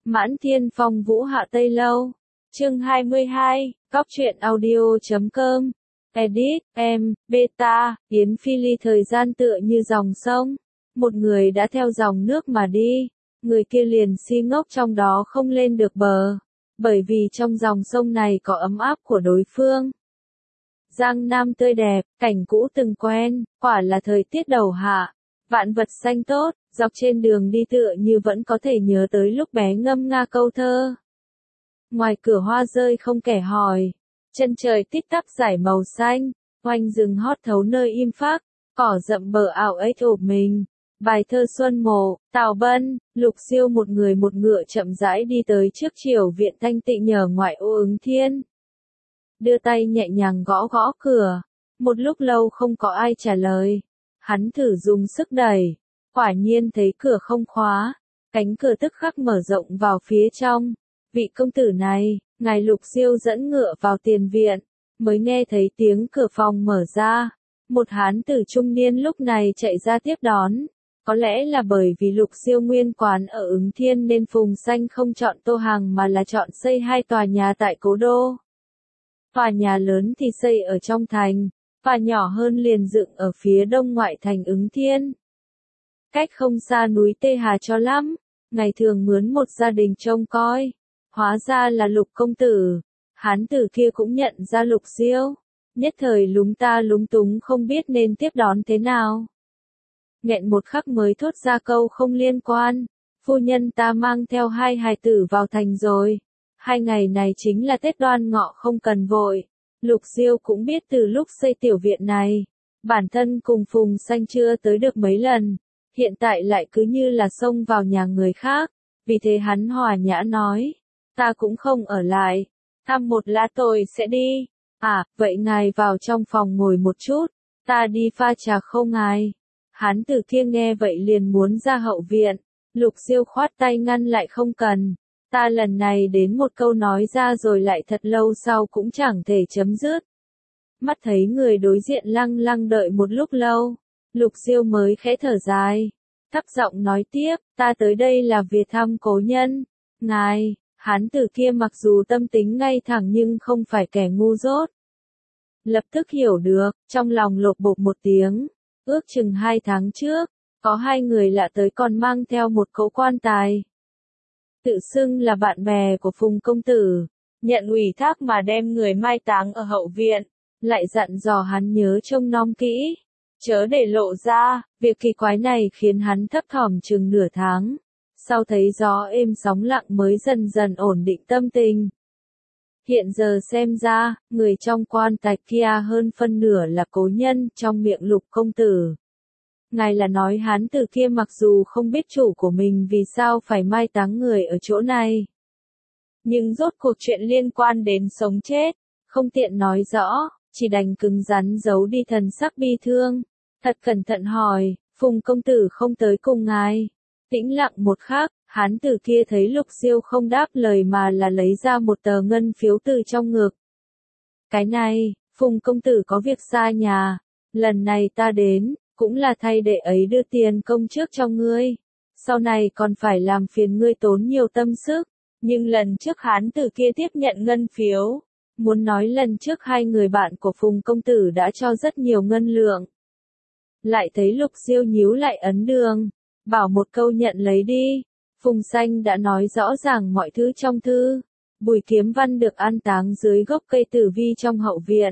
Mãn Thiên Phong Vũ Hạ Tây Lâu. Chương 22, Cóc truyện audio.com. Edit, em, beta, Yến Phi Ly thời gian tựa như dòng sông. Một người đã theo dòng nước mà đi, người kia liền si ngốc trong đó không lên được bờ. Bởi vì trong dòng sông này có ấm áp của đối phương. Giang Nam tươi đẹp, cảnh cũ từng quen, quả là thời tiết đầu hạ. Vạn vật xanh tốt, dọc trên đường đi tựa như vẫn có thể nhớ tới lúc bé ngâm nga câu thơ. Ngoài cửa hoa rơi không kẻ hỏi, chân trời tít tắp rải màu xanh, oanh rừng hót thấu nơi im phác, cỏ rậm bờ ảo ếch ộp mình. Bài thơ Xuân Mộ, Tào Bân, Lục Siêu một người một ngựa chậm rãi đi tới trước triều viện thanh tịnh nhờ ngoại ô Ứng Thiên. Đưa tay nhẹ nhàng gõ gõ cửa, một lúc lâu không có ai trả lời. Hắn thử dùng sức đẩy, quả nhiên thấy cửa không khóa, cánh cửa tức khắc mở rộng vào phía trong. Vị công tử này, ngài Lục Siêu dẫn ngựa vào tiền viện, mới nghe thấy tiếng cửa phòng mở ra. Một hán tử trung niên lúc này chạy ra tiếp đón. Có lẽ là bởi vì Lục Siêu nguyên quán ở Ứng Thiên nên Phùng Xanh không chọn Tô Hàng mà là chọn xây 2 tòa nhà tại Cố Đô. Tòa nhà lớn thì xây ở trong thành, và nhỏ hơn liền dựng ở phía đông ngoại thành Ứng Thiên. Cách không xa núi Tê Hà cho lắm, ngày thường mướn một gia đình trông coi. Hóa ra là Lục công tử, hán tử kia cũng nhận ra Lục Siêu, nhất thời lúng ta lúng túng không biết nên tiếp đón thế nào. Nghẹn một khắc mới thốt ra câu không liên quan, phu nhân ta mang theo 2 hài tử vào thành rồi. 2 ngày này chính là Tết Đoan Ngọ không cần vội. Lục Siêu cũng biết từ lúc xây tiểu viện này, bản thân cùng Phùng Xanh chưa tới được mấy lần, hiện tại lại cứ như là xông vào nhà người khác, vì thế hắn hòa nhã nói, ta cũng không ở lại, thăm một lát tôi sẽ đi. À, vậy ngài vào trong phòng ngồi một chút, ta đi pha trà không ngài. Hán tử kia nghe vậy liền muốn ra hậu viện, Lục Siêu khoát tay ngăn lại không cần. Ta lần này đến một câu nói ra rồi lại thật lâu sau cũng chẳng thể chấm dứt. Mắt thấy người đối diện lăng lăng đợi một lúc lâu, Lục Siêu mới khẽ thở dài, thấp giọng nói tiếp, ta tới đây là việc thăm cố nhân. Ngài, hán tử kia mặc dù tâm tính ngay thẳng nhưng không phải kẻ ngu dốt. Lập tức hiểu được, trong lòng lột bột một tiếng, ước chừng 2 tháng trước, có 2 người lạ tới còn mang theo một cỗ quan tài. Tự xưng là bạn bè của Phùng công tử, nhận ủy thác mà đem người mai táng ở hậu viện, lại dặn dò hắn nhớ trông nom kỹ, chớ để lộ ra. Việc kỳ quái này khiến hắn thấp thỏm chừng nửa tháng, sau thấy gió êm sóng lặng mới dần dần ổn định tâm tình. Hiện giờ xem ra, người trong quan tài kia hơn phân nửa là cố nhân trong miệng Lục công tử. Ngài là nói hán tử kia mặc dù không biết chủ của mình vì sao phải mai táng người ở chỗ này. Nhưng rốt cuộc chuyện liên quan đến sống chết, không tiện nói rõ, chỉ đành cứng rắn giấu đi thần sắc bi thương. Thật cẩn thận hỏi, Phùng công tử không tới cùng ngài. Tĩnh lặng một khắc, hán tử kia thấy Lục Siêu không đáp lời mà là lấy ra một tờ ngân phiếu từ trong ngực. Cái này, Phùng công tử có việc xa nhà, lần này ta đến, cũng là thay để ấy đưa tiền công trước cho ngươi. Sau này còn phải làm phiền ngươi tốn nhiều tâm sức. Nhưng lần trước hán tử kia tiếp nhận ngân phiếu. Muốn nói lần trước 2 người bạn của Phùng công tử đã cho rất nhiều ngân lượng. Lại thấy Lục Siêu nhíu lại ấn đường, bảo một câu nhận lấy đi. Phùng Xanh đã nói rõ ràng mọi thứ trong thư. Bùi Kiếm Văn được an táng dưới gốc cây tử vi trong hậu viện.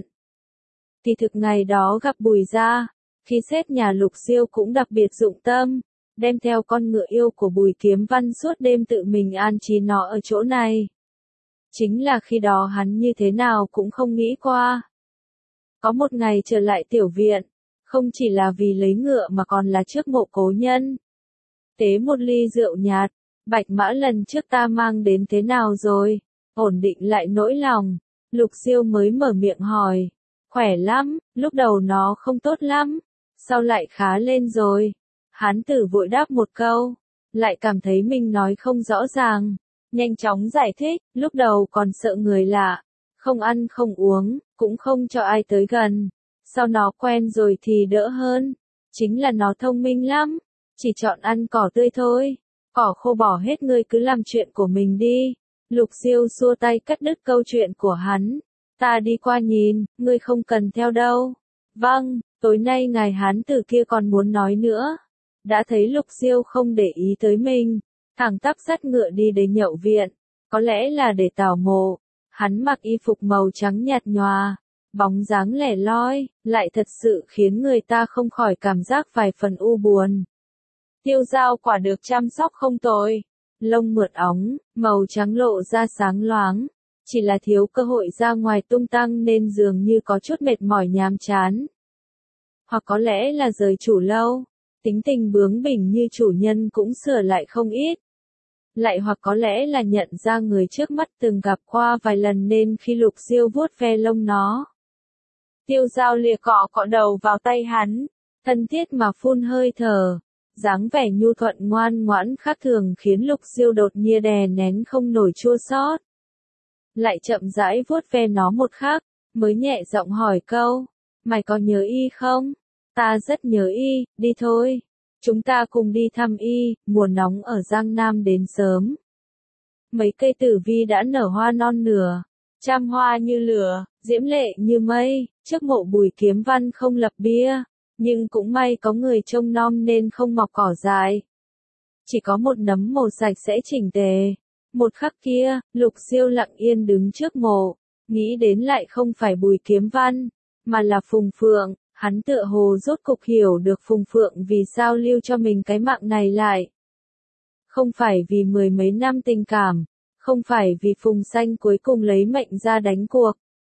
Kỳ thực ngày đó gặp Bùi gia, khi xét nhà Lục Siêu cũng đặc biệt dụng tâm, đem theo con ngựa yêu của Bùi Kiếm Văn suốt đêm tự mình an trí nó ở chỗ này. Chính là khi đó hắn như thế nào cũng không nghĩ qua. Có một ngày trở lại tiểu viện, không chỉ là vì lấy ngựa mà còn là trước mộ cố nhân. Tế một ly rượu nhạt, Bạch Mã lần trước ta mang đến thế nào rồi, ổn định lại nỗi lòng. Lục Siêu mới mở miệng hỏi, khỏe lắm, lúc đầu nó không tốt lắm, sau lại khá lên rồi. Hán tử vội đáp một câu, lại cảm thấy mình nói không rõ ràng, nhanh chóng giải thích, lúc đầu còn sợ người lạ, không ăn không uống, cũng không cho ai tới gần. Sau nó quen rồi thì đỡ hơn, chính là nó thông minh lắm, chỉ chọn ăn cỏ tươi thôi. Cỏ khô bỏ hết, ngươi cứ làm chuyện của mình đi. Lục Diêu xua tay cắt đứt câu chuyện của hắn. Ta đi qua nhìn, ngươi không cần theo đâu. Vâng, tối nay ngài hán tử kia còn muốn nói nữa. Đã thấy Lục Diêu không để ý tới mình, thẳng tắp dắt ngựa đi đến nhậu viện. Có lẽ là để tảo mộ. Hắn mặc y phục màu trắng nhạt nhòa, bóng dáng lẻ loi, lại thật sự khiến người ta không khỏi cảm giác vài phần u buồn. Tiêu Dao quả được chăm sóc không tồi, lông mượt óng, màu trắng lộ ra sáng loáng, chỉ là thiếu cơ hội ra ngoài tung tăng nên dường như có chút mệt mỏi nhàm chán. Hoặc có lẽ là rời chủ lâu, tính tình bướng bỉnh như chủ nhân cũng sửa lại không ít. Lại hoặc có lẽ là nhận ra người trước mắt từng gặp qua vài lần nên khi Lục Diêu vuốt ve lông nó. Tiêu Dao lìa cọ cọ đầu vào tay hắn, thân thiết mà phun hơi thở, dáng vẻ nhu thuận ngoan ngoãn khác thường khiến Lục Diêu đột nhiên đè nén không nổi chua xót. Lại chậm rãi vuốt ve nó một khắc, mới nhẹ giọng hỏi câu, mày có nhớ y không? Ta rất nhớ y, đi thôi. Chúng ta cùng đi thăm y, mùa nóng ở Giang Nam đến sớm. Mấy cây tử vi đã nở hoa non nửa, trăm hoa như lửa, diễm lệ như mây, trước mộ Bùi Kiếm Văn không lập bia, nhưng cũng may có người trông nom nên không mọc cỏ dại. Chỉ có một nấm màu sạch sẽ chỉnh tề. Một khắc kia, Lục Diêu lặng yên đứng trước mộ, nghĩ đến lại không phải Bùi Kiếm Văn, mà là Phùng Phượng. Hắn tựa hồ rốt cục hiểu được Phùng Phượng vì sao lưu cho mình cái mạng này lại. Không phải vì mười mấy năm tình cảm, không phải vì Phùng Xanh cuối cùng lấy mệnh ra đánh cuộc,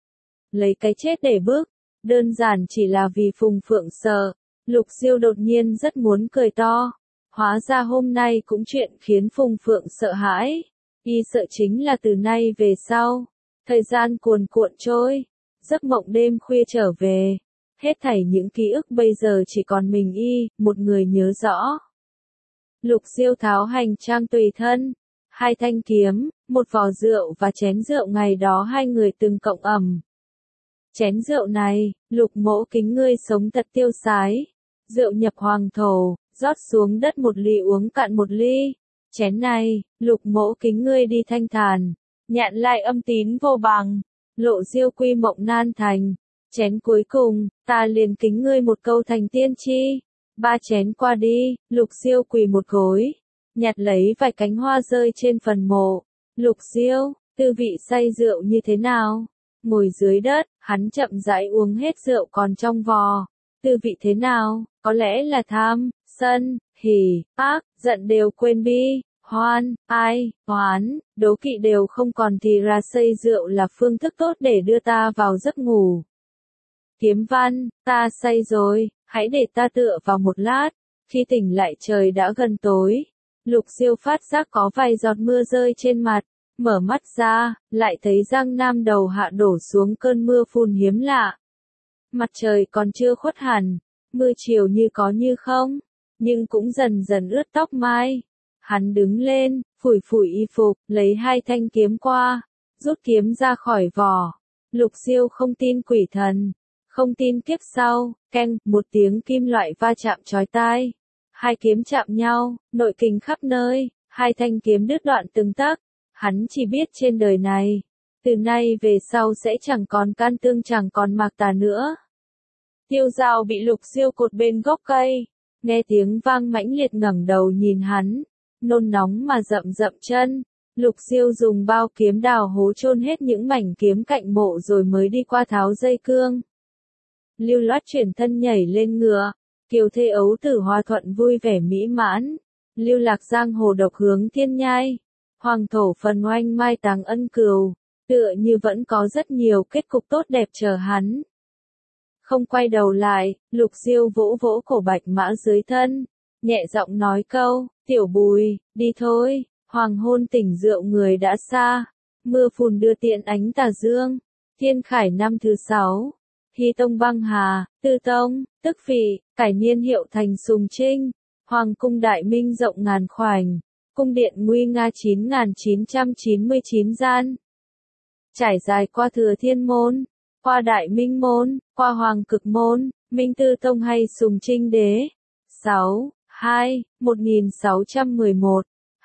lấy cái chết để bước, đơn giản chỉ là vì Phùng Phượng sợ. Lục Diêu đột nhiên rất muốn cười to. Hóa ra hôm nay cũng chuyện khiến Phùng Phượng sợ hãi. Y sợ chính là từ nay về sau, thời gian cuồn cuộn trôi, giấc mộng đêm khuya trở về. Hết thảy những ký ức bây giờ chỉ còn mình y, một người nhớ rõ. Lục Diêu tháo hành trang tùy thân, 2 thanh kiếm, một vò rượu và chén rượu ngày đó hai người từng cộng ẩm. Chén rượu này, Lục Mỗ kính ngươi sống thật tiêu sái. Rượu nhập hoàng thổ, rót xuống đất một ly uống cạn một ly. Chén này, Lục Mỗ kính ngươi đi thanh thản, nhạn lại âm tín vô bằng, lộ diêu quy mộng nan thành. Chén cuối cùng, ta liền kính ngươi một câu thành tiên tri. 3 chén qua đi, Lục Diêu quỳ một gối, nhặt lấy vài cánh hoa rơi trên phần mộ. Lục Diêu, tư vị say rượu như thế nào? Ngồi dưới đất, hắn chậm rãi uống hết rượu còn trong vò. Tư vị thế nào? Có lẽ là tham, sân, hỉ, ác, giận đều quên bi, hoan, ai, oán, đố kỵ đều không còn thì ra say rượu là phương thức tốt để đưa ta vào giấc ngủ. Kiếm Văn, ta say rồi, hãy để ta tựa vào một lát. Khi tỉnh lại trời đã gần tối. Lục Diêu phát giác có vài giọt mưa rơi trên mặt. Mở mắt ra, lại thấy Giang Nam đầu hạ đổ xuống cơn mưa phùn hiếm lạ. Mặt trời còn chưa khuất hẳn, mưa chiều như có như không, nhưng cũng dần dần ướt tóc mai. Hắn đứng lên, phủi phủi y phục, lấy 2 thanh kiếm qua, rút kiếm ra khỏi vỏ. Lục Diêu không tin quỷ thần, không tin kiếp sau. Keng, một tiếng kim loại va chạm chói tai. 2 kiếm chạm nhau, nội kình khắp nơi, 2 thanh kiếm đứt đoạn từng tấc. Hắn chỉ biết trên đời này, từ nay về sau sẽ chẳng còn can tương chẳng còn mạc tà nữa. Tiêu Dao bị Lục Diêu cột bên gốc cây, nghe tiếng vang mãnh liệt ngẩng đầu nhìn hắn, nôn nóng mà rậm rậm chân. Lục Diêu dùng bao kiếm đào hố chôn hết những mảnh kiếm cạnh mộ rồi mới đi qua tháo dây cương. Lưu loát chuyển thân nhảy lên ngựa, kiều thê ấu tử hòa thuận vui vẻ mỹ mãn, lưu lạc giang hồ độc hướng thiên nhai. Hoàng thổ phần oanh mai táng ân cừu, tựa như vẫn có rất nhiều kết cục tốt đẹp chờ hắn. Không quay đầu lại, Lục Diêu vỗ vỗ cổ Bạch Mã dưới thân, nhẹ giọng nói câu, tiểu Bùi, đi thôi. Hoàng hôn tỉnh rượu người đã xa, mưa phùn đưa tiện ánh tà dương. Thiên khải năm thứ 6, Hy tông băng hà, Tư tông, tức vị, cải niên hiệu thành Sùng Trinh. Hoàng cung đại minh rộng ngàn khoảnh, cung điện nguy nga 9.999 gian. Trải dài qua Thừa Thiên Môn, qua Đại Minh Môn, qua Hoàng Cực Môn, Minh Tư Tông hay Sùng Trinh Đế. 6. 2. 1611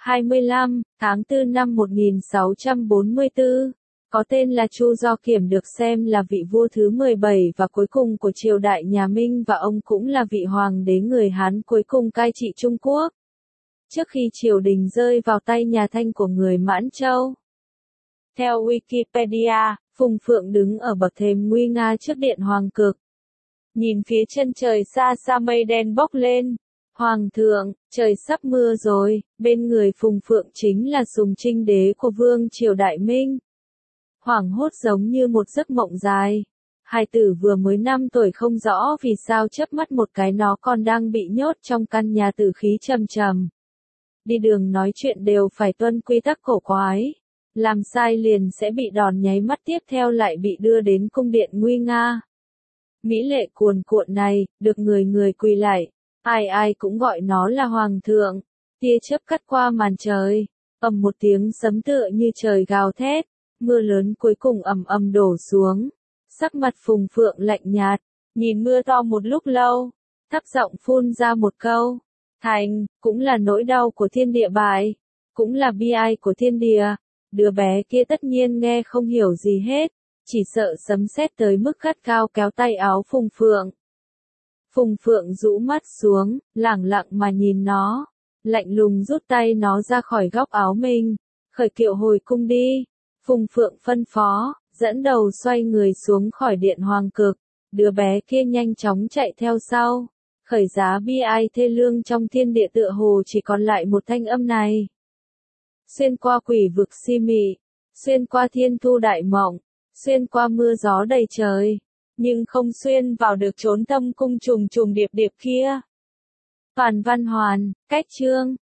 25, tháng 4 năm 1644, có tên là Chu Do Kiểm, được xem là vị vua thứ 17 và cuối cùng của triều đại nhà Minh, và ông cũng là vị hoàng đế người Hán cuối cùng cai trị Trung Quốc, trước khi triều đình rơi vào tay nhà Thanh của người Mãn Châu. Theo Wikipedia, Phùng Phượng đứng ở bậc thềm nguy nga trước điện Hoàng Cực. Nhìn phía chân trời xa xa mây đen bốc lên. Hoàng thượng, trời sắp mưa rồi, bên người Phùng Phượng chính là Sùng Trinh đế của vương triều Đại Minh. Hoảng hốt giống như một giấc mộng dài. Hài tử vừa mới 5 tuổi không rõ vì sao chớp mắt một cái nó còn đang bị nhốt trong căn nhà tử khí trầm trầm. Đi đường nói chuyện đều phải tuân quy tắc cổ quái. Làm sai liền sẽ bị đòn, nháy mắt tiếp theo lại bị đưa đến cung điện nguy nga. Mỹ lệ cuồn cuộn này, được người người quỳ lại. Ai ai cũng gọi nó là Hoàng thượng. Tia chớp cắt qua màn trời. Ầm một tiếng sấm tựa như trời gào thét. Mưa lớn cuối cùng ầm ầm đổ xuống. Sắc mặt Phùng Phượng lạnh nhạt. Nhìn mưa to một lúc lâu. Thấp giọng phun ra một câu. Thành, cũng là nỗi đau của thiên địa bại. Cũng là bi ai của thiên địa. Đứa bé kia tất nhiên nghe không hiểu gì hết. Chỉ sợ sấm sét tới mức gắt cao kéo tay áo Phùng Phượng. Phùng Phượng rũ mắt xuống, lẳng lặng mà nhìn nó. Lạnh lùng rút tay nó ra khỏi góc áo mình. Khởi kiệu hồi cung đi. Phùng Phượng phân phó, dẫn đầu xoay người xuống khỏi điện Hoàng Cực. Đứa bé kia nhanh chóng chạy theo sau. Khởi giá bi ai thê lương trong thiên địa tựa hồ chỉ còn lại một thanh âm này. Xuyên qua quỷ vực si mị, xuyên qua thiên thu đại mộng, xuyên qua mưa gió đầy trời, nhưng không xuyên vào được chốn thâm cung trùng trùng điệp điệp kia. Toàn văn hoàn, cách chương.